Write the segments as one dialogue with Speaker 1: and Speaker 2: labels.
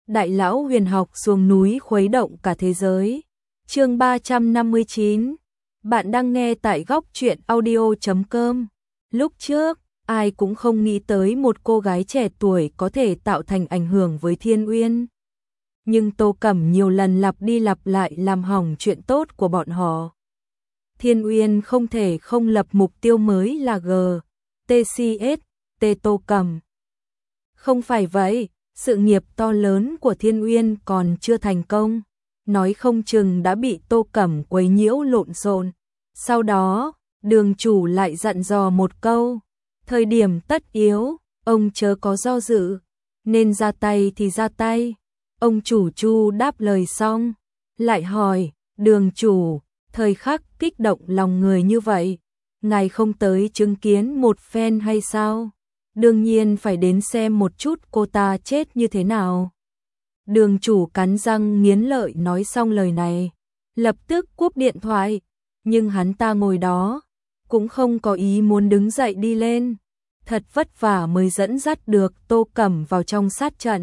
Speaker 1: Đại lão huyền học xuống núi khuấy động cả thế giới. Chương 359. Bạn đang nghe tại góc truyện audio.com. Lúc trước, ai cũng không nghĩ tới một cô gái trẻ tuổi có thể tạo thành ảnh hưởng với Thiên Uyên. Nhưng Tô Cẩm nhiều lần lặp đi lặp lại làm hỏng chuyện tốt của bọn họ. Thiên Uyên không thể không lập mục tiêu mới là GTCS, T Tô Cẩm. Không phải vậy, sự nghiệp to lớn của Thiên Uyên còn chưa thành công, nói không chừng đã bị Tô Cẩm quấy nhiễu lộn xộn. Sau đó, Đường chủ lại dặn dò một câu, thời điểm tất yếu, ông chớ có do dự, nên ra tay thì ra tay. Ông chủ Chu đáp lời xong, lại hỏi, Đường chủ, thời khắc kích động lòng người như vậy, ngài không tới chứng kiến một phen hay sao? Đương nhiên phải đến xem một chút cô ta chết như thế nào. Đường chủ cắn răng nghiến lợi nói xong lời này, lập tức cúp điện thoại, nhưng hắn ta ngồi đó, cũng không có ý muốn đứng dậy đi lên. Thật vất vả mới dẫn dắt được Tô Cẩm vào trong sát trận.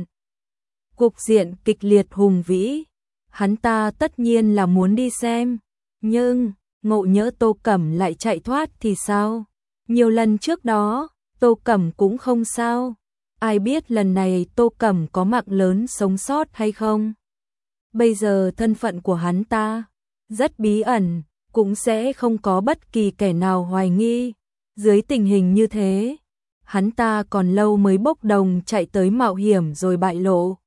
Speaker 1: Cục diện kịch liệt hùng vĩ, hắn ta tất nhiên là muốn đi xem, nhưng ngộ nhỡ Tô Cẩm lại chạy thoát thì sao? Nhiều lần trước đó, Tô Cẩm cũng không sao, ai biết lần này Tô Cẩm có mạng lớn sống sót hay không. Bây giờ thân phận của hắn ta rất bí ẩn, cũng sẽ không có bất kỳ kẻ nào hoài nghi. Dưới tình hình như thế, hắn ta còn lâu mới bốc đồng chạy tới mạo hiểm rồi bại lộ.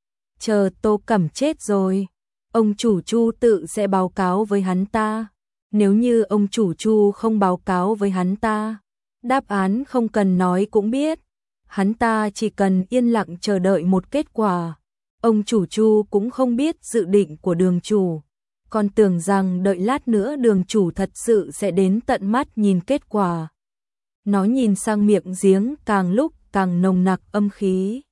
Speaker 1: Chờ Tô Cẩm chết rồi, ông chủ Chu tự sẽ báo cáo với hắn ta. Nếu như ông chủ Chu không báo cáo với hắn ta, đáp án không cần nói cũng biết, hắn ta chỉ cần yên lặng chờ đợi một kết quả. Ông chủ Chu cũng không biết dự định của đường chủ, còn tưởng rằng đợi lát nữa đường chủ thật sự sẽ đến tận mắt nhìn kết quả. Nó nhìn sang miệng giếng càng lúc càng nồng nặc âm khí.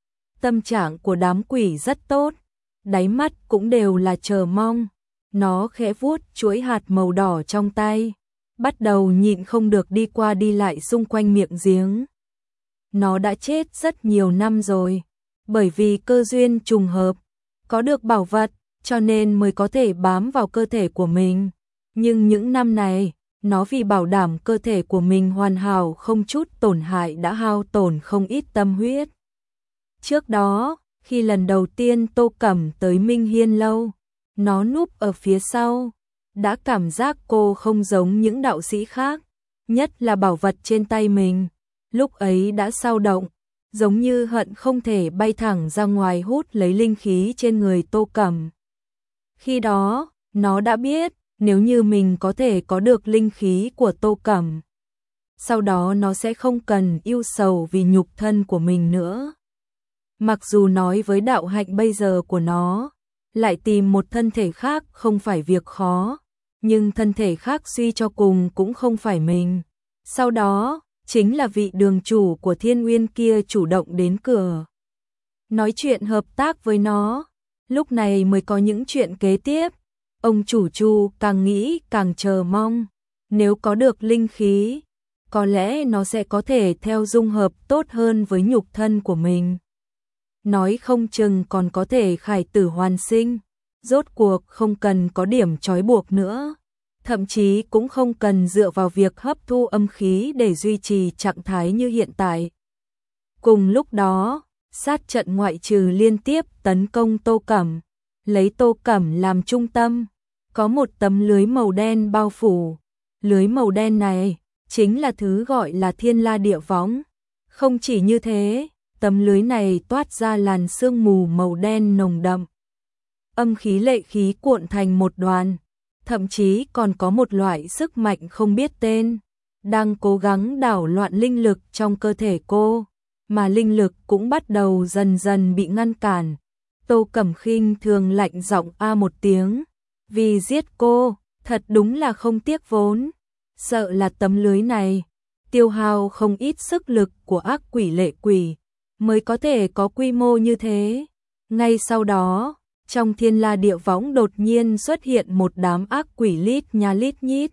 Speaker 1: Tâm trạng của đám quỷ rất tốt, đáy mắt cũng đều là chờ mong. Nó khẽ vuốt chuỗi hạt màu đỏ trong tay, bắt đầu nhịn không được đi qua đi lại xung quanh miệng giếng. Nó đã chết rất nhiều năm rồi, bởi vì cơ duyên trùng hợp, có được bảo vật, cho nên mới có thể bám vào cơ thể của mình. Nhưng những năm này, nó vì bảo đảm cơ thể của mình hoàn hảo không chút tổn hại đã hao tổn không ít tâm huyết. Trước đó, khi lần đầu tiên Tô Cẩm tới Minh Hiên Lâu, nó núp ở phía sau, đã cảm giác cô không giống những đạo sĩ khác, nhất là bảo vật trên tay mình. Lúc ấy đã xao động, giống như hận không thể bay thẳng ra ngoài hút lấy linh khí trên người Tô Cẩm. Khi đó, nó đã biết, nếu như mình có thể có được linh khí của Tô Cẩm, sau đó nó sẽ không cần ưu sầu vì nhục thân của mình nữa. Mặc dù nói với đạo hạnh bây giờ của nó, lại tìm một thân thể khác không phải việc khó, nhưng thân thể khác suy cho cùng cũng không phải mình. Sau đó, chính là vị đường chủ của Thiên Uyên kia chủ động đến cửa, nói chuyện hợp tác với nó. Lúc này mới có những chuyện kế tiếp. Ông chủ Chu càng nghĩ càng chờ mong, nếu có được linh khí, có lẽ nó sẽ có thể theo dung hợp tốt hơn với nhục thân của mình. Nói không chừng còn có thể khải tử hoàn sinh, rốt cuộc không cần có điểm trói buộc nữa, thậm chí cũng không cần dựa vào việc hấp thu âm khí để duy trì trạng thái như hiện tại. Cùng lúc đó, sát trận ngoại trừ liên tiếp tấn công Tô Cẩm, lấy Tô Cẩm làm trung tâm, có một tấm lưới màu đen bao phủ. Lưới màu đen này chính là thứ gọi là Thiên La Địa Võng. Không chỉ như thế, tấm lưới này toát ra làn sương mù màu đen nồng đậm. Âm khí lệ khí cuộn thành một đoàn, thậm chí còn có một loại sức mạnh không biết tên, đang cố gắng đảo loạn linh lực trong cơ thể cô, mà linh lực cũng bắt đầu dần dần bị ngăn cản. Tô Cẩm khinh thường lạnh giọng a một tiếng, vì giết cô, thật đúng là không tiếc vốn. Sợ là tấm lưới này tiêu hao không ít sức lực của ác quỷ lệ quỷ mới có thể có quy mô như thế. Ngay sau đó, trong Thiên La Địa Võng đột nhiên xuất hiện một đám ác quỷ lít nha lít nhít.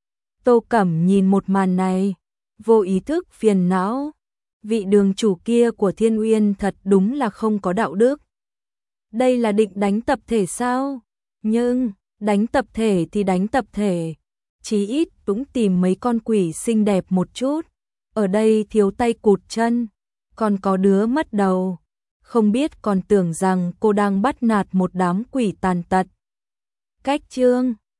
Speaker 1: Tô Cẩm nhìn một màn này, vô ý thức phiền não. Vị đường chủ kia của Thiên Uyên thật đúng là không có đạo đức. Đây là định đánh tập thể sao? Nhưng, đánh tập thể thì đánh tập thể. Chí ít cũng tìm mấy con quỷ xinh đẹp một chút. Ở đây thiếu tay cụt chân, còn có đứa mất đầu. Không biết còn tưởng rằng cô đang bắt nạt một đám quỷ tàn tật. Cách chương